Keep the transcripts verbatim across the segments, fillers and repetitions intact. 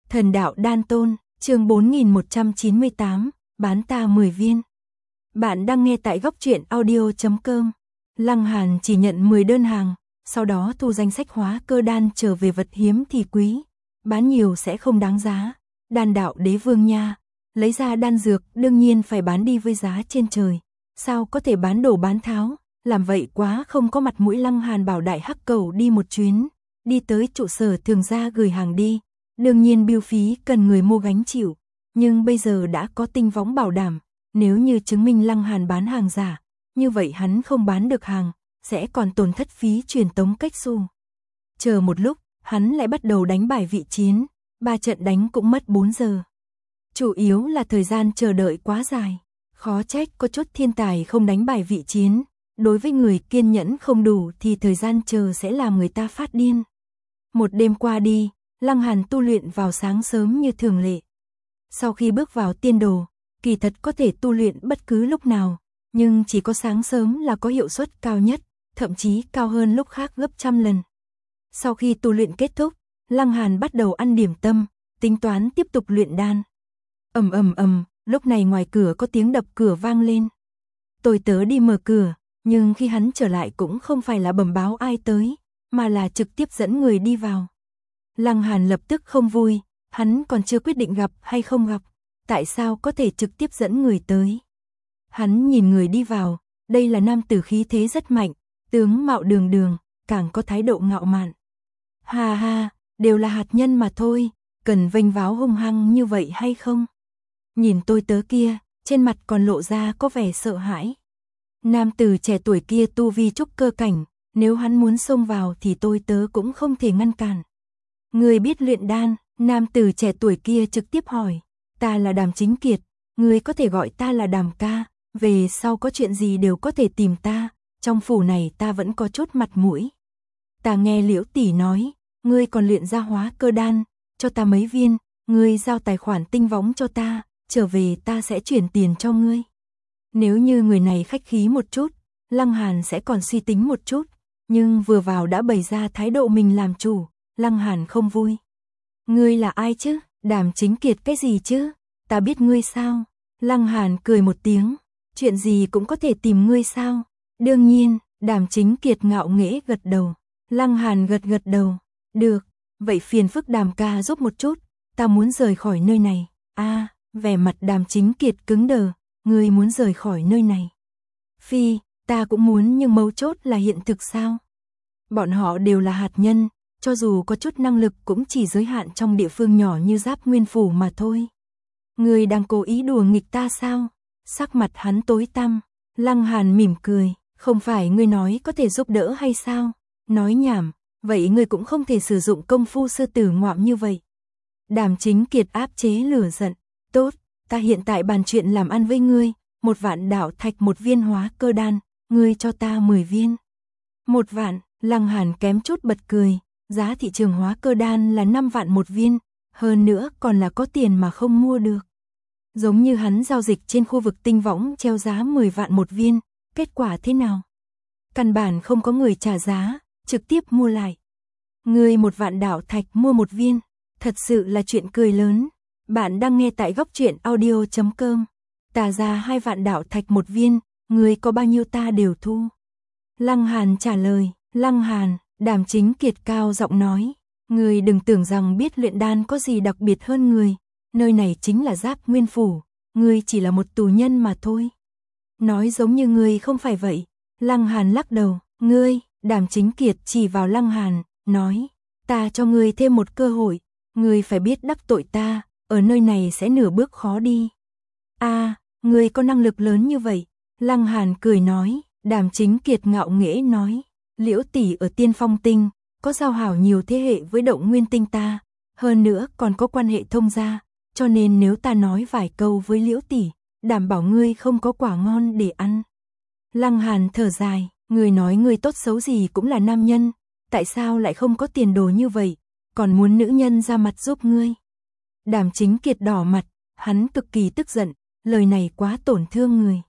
Thần đạo đan tôn, chương bốn nghìn một trăm chín mươi tám, bán ta mười viên. Bạn đang nghe tại góc truyện audio chấm com. Lăng Hàn chỉ nhận mười đơn hàng, sau đó thu danh sách hóa cơ đan trở về vật hiếm thì quý, bán nhiều sẽ không đáng giá. Đan đạo đế vương nha, lấy ra đan dược đương nhiên phải bán đi với giá trên trời, sao có thể bán đổ bán tháo, làm vậy quá không có mặt mũi. Lăng Hàn bảo đại hắc cầu đi một chuyến, đi tới trụ sở thường gia gửi hàng đi. Đương nhiên bill phí cần người mua gánh chịu, nhưng bây giờ đã có tinh võng bảo đảm, nếu như chứng minh Lăng Hàn bán hàng giả, như vậy hắn không bán được hàng, sẽ còn tổn thất phí truyền tống cách xu. Chờ một lúc, hắn lại bắt đầu đánh bài vị chiến, ba trận đánh cũng mất bốn giờ. Chủ yếu là thời gian chờ đợi quá dài, khó trách có chút thiên tài không đánh bài vị chiến, đối với người kiên nhẫn không đủ thì thời gian chờ sẽ làm người ta phát điên. Một đêm qua đi, Lăng Hàn tu luyện vào sáng sớm như thường lệ. Sau khi bước vào tiên đồ, kỳ thật có thể tu luyện bất cứ lúc nào, nhưng chỉ có sáng sớm là có hiệu suất cao nhất, thậm chí cao hơn lúc khác gấp trăm lần. Sau khi tu luyện kết thúc, Lăng Hàn bắt đầu ăn điểm tâm, tính toán tiếp tục luyện đan. Ầm ầm ầm, lúc này ngoài cửa có tiếng đập cửa vang lên. Tôi tớ đi mở cửa, nhưng khi hắn trở lại cũng không phải là bẩm báo ai tới, mà là trực tiếp dẫn người đi vào. Lăng Hàn lập tức không vui, hắn còn chưa quyết định gặp hay không gặp, tại sao có thể trực tiếp dẫn người tới. Hắn nhìn người đi vào, đây là nam tử khí thế rất mạnh, tướng mạo đường đường, càng có thái độ ngạo mạn. Ha ha, đều là hạt nhân mà thôi, cần vênh váo hung hăng như vậy hay không? Nhìn tôi tớ kia, trên mặt còn lộ ra có vẻ sợ hãi. Nam tử trẻ tuổi kia tu vi trúc cơ cảnh, nếu hắn muốn xông vào thì tôi tớ cũng không thể ngăn cản. Người biết luyện đan, nam tử trẻ tuổi kia trực tiếp hỏi. Ta là Đàm Chính Kiệt, người có thể gọi ta là Đàm ca, về sau có chuyện gì đều có thể tìm ta, trong phủ này ta vẫn có chút mặt mũi. Ta nghe Liễu tỷ nói, ngươi còn luyện ra hóa cơ đan, cho ta mấy viên, ngươi giao tài khoản tinh võng cho ta, trở về ta sẽ chuyển tiền cho ngươi. Nếu như người này khách khí một chút, Lăng Hàn sẽ còn suy tính một chút, nhưng vừa vào đã bày ra thái độ mình làm chủ, Lăng Hàn không vui. Ngươi là ai chứ? Đàm Chính Kiệt cái gì chứ? Ta biết ngươi sao? Lăng Hàn cười một tiếng, chuyện gì cũng có thể tìm ngươi sao? Đương nhiên, Đàm Chính Kiệt ngạo nghễ gật đầu. Lăng Hàn gật gật đầu, được, vậy phiền phức Đàm ca giúp một chút, ta muốn rời khỏi nơi này. A, à, vẻ mặt Đàm Chính Kiệt cứng đờ, ngươi muốn rời khỏi nơi này? Phi, ta cũng muốn nhưng mấu chốt là hiện thực sao? Bọn họ đều là hạt nhân, cho dù có chút năng lực cũng chỉ giới hạn trong địa phương nhỏ như Giáp Nguyên Phủ mà thôi. Ngươi đang cố ý đùa nghịch ta sao? Sắc mặt hắn tối tăm, Lăng Hàn mỉm cười, không phải ngươi nói có thể giúp đỡ hay sao? Nói nhảm, vậy ngươi cũng không thể sử dụng công phu sư tử ngoạm như vậy. Đàm Chính Kiệt áp chế lửa giận, tốt, ta hiện tại bàn chuyện làm ăn với ngươi, một vạn đạo thạch một viên hóa cơ đan, ngươi cho ta mười viên. Một vạn, Lăng Hàn kém chút bật cười. Giá thị trường hóa cơ đan là năm vạn một viên, hơn nữa còn là có tiền mà không mua được. Giống như hắn giao dịch trên khu vực tinh võng treo giá mười vạn một viên, kết quả thế nào? Căn bản không có người trả giá, trực tiếp mua lại. Người một vạn đạo thạch mua một viên, thật sự là chuyện cười lớn. Bạn đang nghe tại góc truyện audio chấm com. Ta ra hai vạn đạo thạch một viên, người có bao nhiêu ta đều thu. Lăng Hàn trả lời, Lăng Hàn. Đàm Chính Kiệt cao giọng nói, người đừng tưởng rằng biết luyện đan có gì đặc biệt hơn người, nơi này chính là Giáp Nguyên Phủ, ngươi chỉ là một tù nhân mà thôi. Nói giống như ngươi không phải vậy. Lăng Hàn lắc đầu, ngươi, Đàm Chính Kiệt chỉ vào Lăng Hàn, nói, ta cho ngươi thêm một cơ hội, ngươi phải biết đắc tội ta, ở nơi này sẽ nửa bước khó đi. A, à, ngươi có năng lực lớn như vậy. Lăng Hàn cười nói, Đàm Chính Kiệt ngạo nghễ nói. Liễu tỷ ở Tiên Phong Tinh, có giao hảo nhiều thế hệ với Động Nguyên Tinh ta, hơn nữa còn có quan hệ thông gia, cho nên nếu ta nói vài câu với Liễu tỷ, đảm bảo ngươi không có quả ngon để ăn. Lăng Hàn thở dài, người nói ngươi tốt xấu gì cũng là nam nhân, tại sao lại không có tiền đồ như vậy, còn muốn nữ nhân ra mặt giúp ngươi? Đàm Chính Kiệt đỏ mặt, hắn cực kỳ tức giận, lời này quá tổn thương người.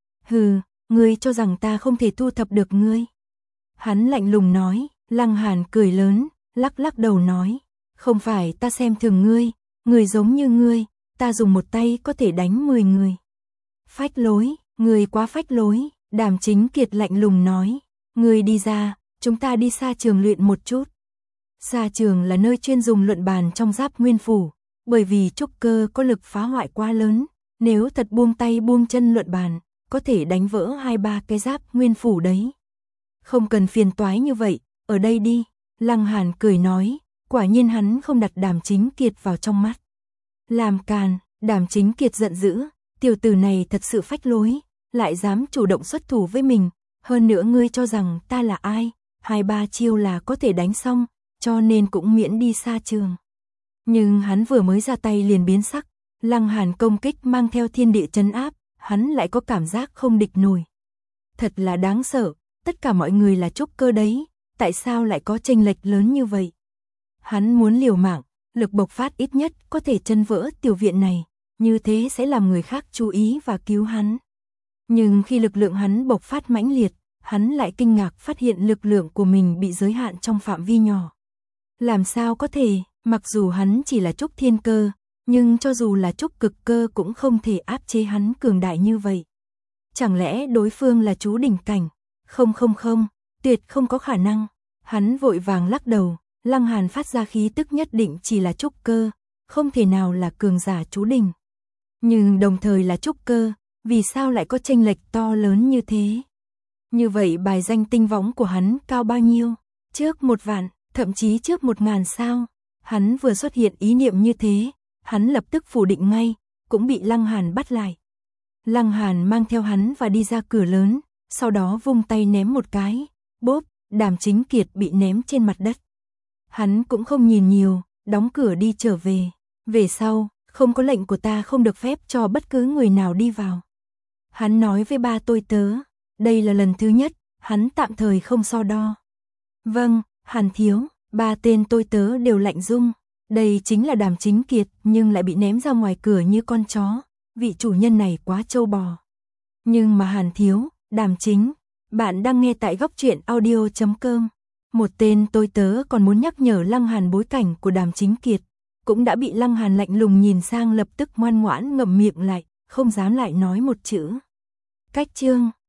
Hừ, ngươi cho rằng ta không thể thu thập được ngươi? Hắn lạnh lùng nói. Lăng Hàn cười lớn, lắc lắc đầu nói, không phải ta xem thường ngươi, người giống như ngươi, ta dùng một tay có thể đánh mười người. Phách lối, người quá phách lối, Đàm Chính Kiệt lạnh lùng nói, ngươi đi ra, chúng ta đi xa trường luyện một chút. Xa trường là nơi chuyên dùng luận bàn trong Giáp Nguyên Phủ, bởi vì trúc cơ có lực phá hoại quá lớn, nếu thật buông tay buông chân luận bàn, có thể đánh vỡ hai ba cái Giáp Nguyên Phủ đấy. Không cần phiền toái như vậy, ở đây đi, Lăng Hàn cười nói, quả nhiên hắn không đặt Đàm Chính Kiệt vào trong mắt. Làm càn, Đàm Chính Kiệt giận dữ, tiểu tử này thật sự phách lối, lại dám chủ động xuất thủ với mình, hơn nữa ngươi cho rằng ta là ai, hai ba chiêu là có thể đánh xong, cho nên cũng miễn đi xa trường. Nhưng hắn vừa mới ra tay liền biến sắc, Lăng Hàn công kích mang theo thiên địa trấn áp, hắn lại có cảm giác không địch nổi. Thật là đáng sợ, tất cả mọi người là trúc cơ đấy, tại sao lại có chênh lệch lớn như vậy? Hắn muốn liều mạng, lực bộc phát ít nhất có thể chân vỡ tiểu viện này, như thế sẽ làm người khác chú ý và cứu hắn. Nhưng khi lực lượng hắn bộc phát mãnh liệt, hắn lại kinh ngạc phát hiện lực lượng của mình bị giới hạn trong phạm vi nhỏ. Làm sao có thể, mặc dù hắn chỉ là trúc thiên cơ, nhưng cho dù là trúc cực cơ cũng không thể áp chế hắn cường đại như vậy. Chẳng lẽ đối phương là chú đỉnh cảnh? Không không không, tuyệt không có khả năng. Hắn vội vàng lắc đầu, Lăng Hàn phát ra khí tức nhất định chỉ là trúc cơ, không thể nào là cường giả chú đỉnh. Nhưng đồng thời là trúc cơ, vì sao lại có chênh lệch to lớn như thế? Như vậy bài danh tinh võng của hắn cao bao nhiêu? Trước một vạn, thậm chí trước một ngàn sao? Hắn vừa xuất hiện ý niệm như thế, hắn lập tức phủ định ngay, cũng bị Lăng Hàn bắt lại. Lăng Hàn mang theo hắn và đi ra cửa lớn, sau đó vung tay ném một cái, bốp, Đàm Chính Kiệt bị ném trên mặt đất. Hắn cũng không nhìn nhiều, đóng cửa đi trở về. Về sau, không có lệnh của ta không được phép cho bất cứ người nào đi vào. Hắn nói với ba tôi tớ, đây là lần thứ nhất, hắn tạm thời không so đo. Vâng, Hàn thiếu, ba tên tôi tớ đều lạnh rung. Đây chính là Đàm Chính Kiệt nhưng lại bị ném ra ngoài cửa như con chó. Vị chủ nhân này quá trâu bò. Nhưng mà Hàn thiếu, Đàm Chính, bạn đang nghe tại góc truyện audio chấm com. Một tên tôi tớ còn muốn nhắc nhở Lăng Hàn bối cảnh của Đàm Chính Kiệt, cũng đã bị Lăng Hàn lạnh lùng nhìn sang lập tức ngoan ngoãn ngậm miệng lại, không dám lại nói một chữ. Cách chương